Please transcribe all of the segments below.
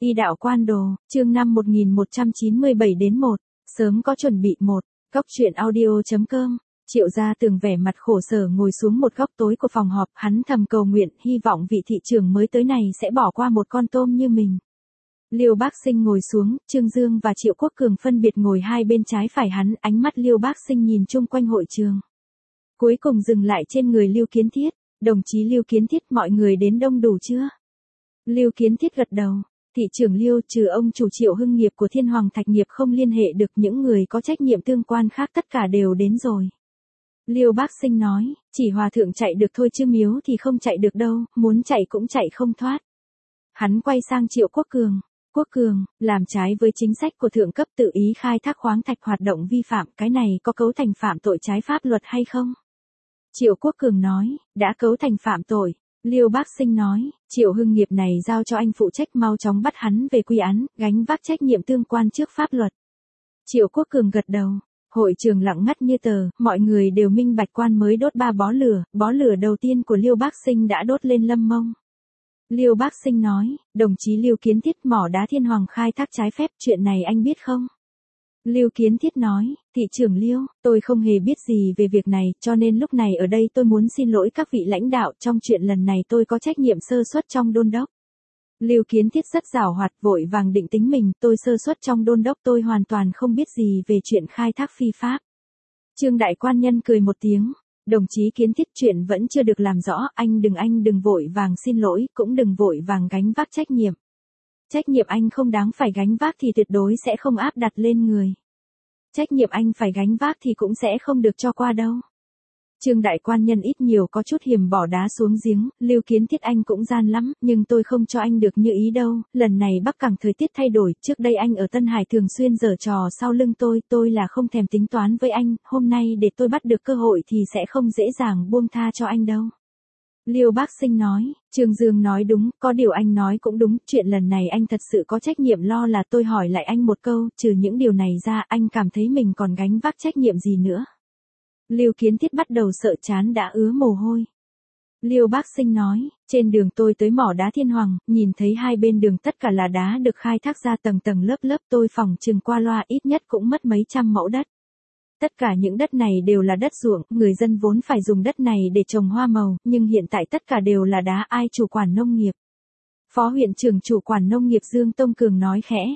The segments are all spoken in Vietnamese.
Y đạo quan đồ, chương 5 1197 đến 1, sớm có chuẩn bị 1, góc truyện audio.com. Triệu Gia Tường vẻ mặt khổ sở ngồi xuống một góc tối của phòng họp, hắn thầm cầu nguyện, hy vọng vị thị trưởng mới tới này sẽ bỏ qua một con tôm như mình. Liêu Bác Sinh ngồi xuống, Trương Dương và Triệu Quốc Cường phân biệt ngồi hai bên trái phải hắn, ánh mắt Liêu Bác Sinh nhìn chung quanh hội trường. Cuối cùng dừng lại trên người Lưu Kiến Thiết, đồng chí Lưu Kiến Thiết, mọi người đến đông đủ chưa? Lưu Kiến Thiết gật đầu. Thị trưởng Liêu, trừ ông chủ Triệu Hưng Nghiệp của Thiên Hoàng Thạch Nghiệp không liên hệ được, những người có trách nhiệm tương quan khác tất cả đều đến rồi. Liêu Bác Sinh nói, chỉ hòa thượng chạy được thôi chứ miếu thì không chạy được đâu, muốn chạy cũng chạy không thoát. Hắn quay sang Triệu Quốc Cường. Quốc Cường, làm trái với chính sách của thượng cấp tự ý khai thác khoáng thạch hoạt động vi phạm, cái này có cấu thành phạm tội trái pháp luật hay không? Triệu Quốc Cường nói, đã cấu thành phạm tội. Liêu Bác Sinh nói, Triệu Hưng Nghiệp này giao cho anh phụ trách, mau chóng bắt hắn về quy án, gánh vác trách nhiệm tương quan trước pháp luật. Triệu Quốc Cường gật đầu. Hội trường lặng ngắt như tờ, mọi người đều minh bạch quan mới đốt 3 bó lửa đầu tiên của Liêu Bác Sinh đã đốt lên Lâm Mông. Liêu Bác Sinh nói, đồng chí Lưu Kiến Thiết, mỏ đá Thiên Hoàng khai thác trái phép, chuyện này anh biết không? Lưu Kiến Thiết nói, thị trưởng Liêu, tôi không hề biết gì về việc này, cho nên lúc này ở đây tôi muốn xin lỗi các vị lãnh đạo, trong chuyện lần này tôi có trách nhiệm sơ suất trong đôn đốc. Lưu Kiến Thiết rất giàu hoạt, vội vàng định tính mình, tôi sơ suất trong đôn đốc, tôi hoàn toàn không biết gì về chuyện khai thác phi pháp. Trương Đại Quan Nhân cười một tiếng, đồng chí Kiến Thiết, chuyện vẫn chưa được làm rõ, anh đừng vội vàng xin lỗi, cũng đừng vội vàng gánh vác trách nhiệm. Trách nhiệm anh không đáng phải gánh vác thì tuyệt đối sẽ không áp đặt lên người. Trách nhiệm anh phải gánh vác thì cũng sẽ không được cho qua đâu. Trương Đại Quan Nhân ít nhiều có chút hiềm bỏ đá xuống giếng, Lưu Kiến Thiết anh cũng gian lắm, nhưng tôi không cho anh được như ý đâu, lần này Bắc Cảng thời tiết thay đổi, trước đây anh ở Tân Hải thường xuyên giở trò sau lưng tôi là không thèm tính toán với anh, hôm nay để tôi bắt được cơ hội thì sẽ không dễ dàng buông tha cho anh đâu. Liêu Bác Sinh nói, Trương Dương nói đúng, có điều anh nói cũng đúng, chuyện lần này anh thật sự có trách nhiệm lo, là tôi hỏi lại anh một câu, trừ những điều này ra, anh cảm thấy mình còn gánh vác trách nhiệm gì nữa? Lưu Kiến Thiết bắt đầu sợ chán đã ứa mồ hôi. Liêu Bác Sinh nói, trên đường tôi tới mỏ đá Thiên Hoàng, nhìn thấy hai bên đường tất cả là đá được khai thác ra tầng tầng lớp, tôi phỏng chừng qua loa ít nhất cũng mất mấy trăm mẫu đất. Tất cả những đất này đều là đất ruộng, người dân vốn phải dùng đất này để trồng hoa màu, nhưng hiện tại tất cả đều là đá, ai chủ quản nông nghiệp? Phó huyện trưởng chủ quản nông nghiệp Dương Tông Cường nói khẽ.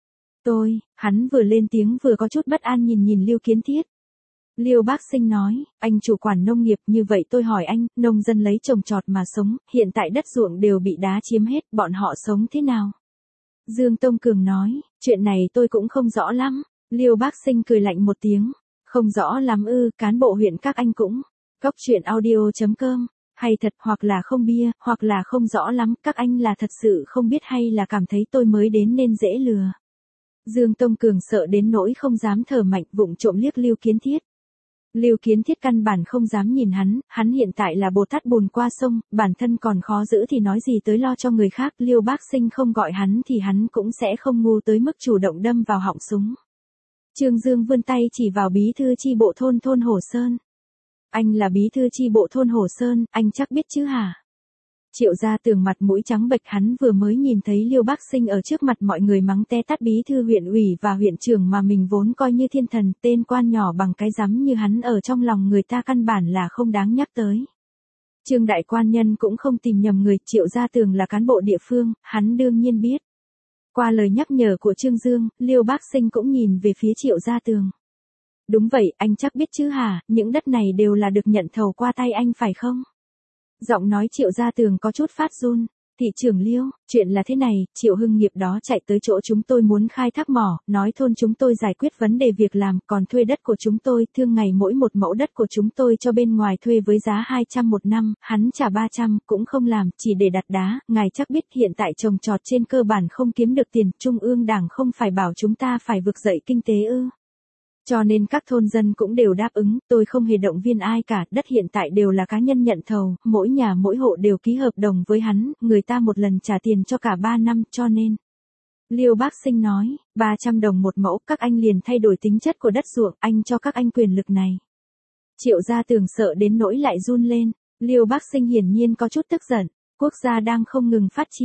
Hắn vừa lên tiếng vừa có chút bất an nhìn Lưu Kiến Thiết. Liêu Bác Sinh nói, anh chủ quản nông nghiệp, như vậy tôi hỏi anh, nông dân lấy trồng trọt mà sống, hiện tại đất ruộng đều bị đá chiếm hết, bọn họ sống thế nào? Dương Tông Cường nói, chuyện này tôi cũng không rõ lắm. Liêu Bác Sinh cười lạnh một tiếng, không rõ lắm ư, cán bộ huyện các anh cũng. Góc truyện audio.com, hay thật, hoặc là không bia, hoặc là không rõ lắm, các anh là thật sự không biết hay là cảm thấy tôi mới đến nên dễ lừa. Dương Tông Cường sợ đến nỗi không dám thở mạnh, vụng trộm liếc Lưu Kiến Thiết. Lưu Kiến Thiết căn bản không dám nhìn hắn hiện tại là Bồ Tát bùn qua sông, bản thân còn khó giữ thì nói gì tới lo cho người khác, Liêu Bác Sinh không gọi hắn thì hắn cũng sẽ không ngu tới mức chủ động đâm vào họng súng. Trương Dương vươn tay chỉ vào bí thư chi bộ thôn Hồ Sơn. Anh là bí thư chi bộ thôn Hồ Sơn, anh chắc biết chứ hả? Triệu Gia Tường mặt mũi trắng bệch, hắn vừa mới nhìn thấy Liêu Bác Sinh ở trước mặt mọi người mắng te tát bí thư huyện ủy và huyện trưởng mà mình vốn coi như thiên thần, tên quan nhỏ bằng cái rắm như hắn ở trong lòng người ta căn bản là không đáng nhắc tới. Trương Đại Quan Nhân cũng không tìm nhầm người, Triệu Gia Tường là cán bộ địa phương, hắn đương nhiên biết. Qua lời nhắc nhở của Trương Dương, Liêu Bác Sinh cũng nhìn về phía Triệu Gia Tường. Đúng vậy, anh chắc biết chứ hả, những đất này đều là được nhận thầu qua tay anh phải không? Giọng nói Triệu Gia Tường có chút phát run. Thị trưởng Liêu, chuyện là thế này, Triệu Hưng Nghiệp đó chạy tới chỗ chúng tôi muốn khai thác mỏ, nói thôn chúng tôi giải quyết vấn đề việc làm, còn thuê đất của chúng tôi, thương ngày mỗi một mẫu đất của chúng tôi cho bên ngoài thuê với giá 200 một năm, hắn trả 300, cũng không làm, chỉ để đặt đá, ngài chắc biết hiện tại trồng trọt trên cơ bản không kiếm được tiền, Trung ương Đảng không phải bảo chúng ta phải vực dậy kinh tế ư? Cho nên các thôn dân cũng đều đáp ứng, tôi không hề động viên ai cả, đất hiện tại đều là cá nhân nhận thầu, mỗi nhà mỗi hộ đều ký hợp đồng với hắn, người ta một lần trả tiền cho cả 3 năm, cho nên. Liêu Bác Sinh nói, 300 đồng một mẫu, các anh liền thay đổi tính chất của đất ruộng, anh cho các anh quyền lực này. Triệu Gia Tường sợ đến nỗi lại run lên, Liêu Bác Sinh hiển nhiên có chút tức giận, quốc gia đang không ngừng phát triển.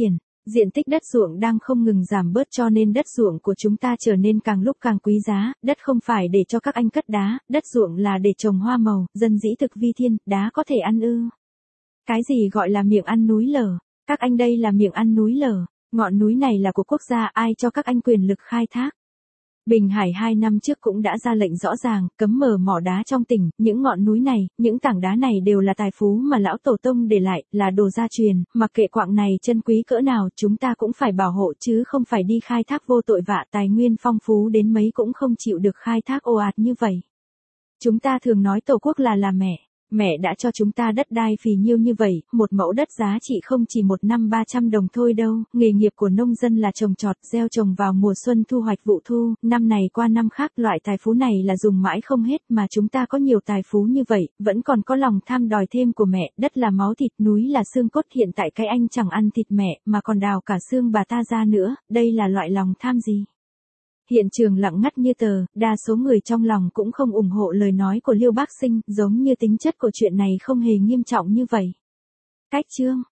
Diện tích đất ruộng đang không ngừng giảm bớt cho nên đất ruộng của chúng ta trở nên càng lúc càng quý giá, đất không phải để cho các anh cất đá, đất ruộng là để trồng hoa màu, dân dĩ thực vi thiên, đá có thể ăn ư. Cái gì gọi là miệng ăn núi lở? Các anh đây là miệng ăn núi lở, ngọn núi này là của quốc gia, ai cho các anh quyền lực khai thác? Bình Hải 2 năm trước cũng đã ra lệnh rõ ràng, cấm mở mỏ đá trong tỉnh, những ngọn núi này, những tảng đá này đều là tài phú mà lão tổ tông để lại, là đồ gia truyền, mặc kệ quặng này chân quý cỡ nào chúng ta cũng phải bảo hộ chứ không phải đi khai thác vô tội vạ, tài nguyên phong phú đến mấy cũng không chịu được khai thác ồ ạt như vậy. Chúng ta thường nói tổ quốc là mẹ đã cho chúng ta đất đai phì nhiêu như vậy, một mẫu đất giá trị không chỉ một năm 300 đồng thôi đâu, nghề nghiệp của nông dân là trồng trọt, gieo trồng vào mùa xuân thu hoạch vụ thu, năm này qua năm khác, loại tài phú này là dùng mãi không hết mà chúng ta có nhiều tài phú như vậy, vẫn còn có lòng tham đòi thêm của mẹ, đất là máu thịt, núi là xương cốt, hiện tại cái anh chẳng ăn thịt mẹ, mà còn đào cả xương bà ta ra nữa, đây là loại lòng tham gì? Hiện trường lặng ngắt như tờ, đa số người trong lòng cũng không ủng hộ lời nói của Liêu Bác Sinh, giống như tính chất của chuyện này không hề nghiêm trọng như vậy. Cách chương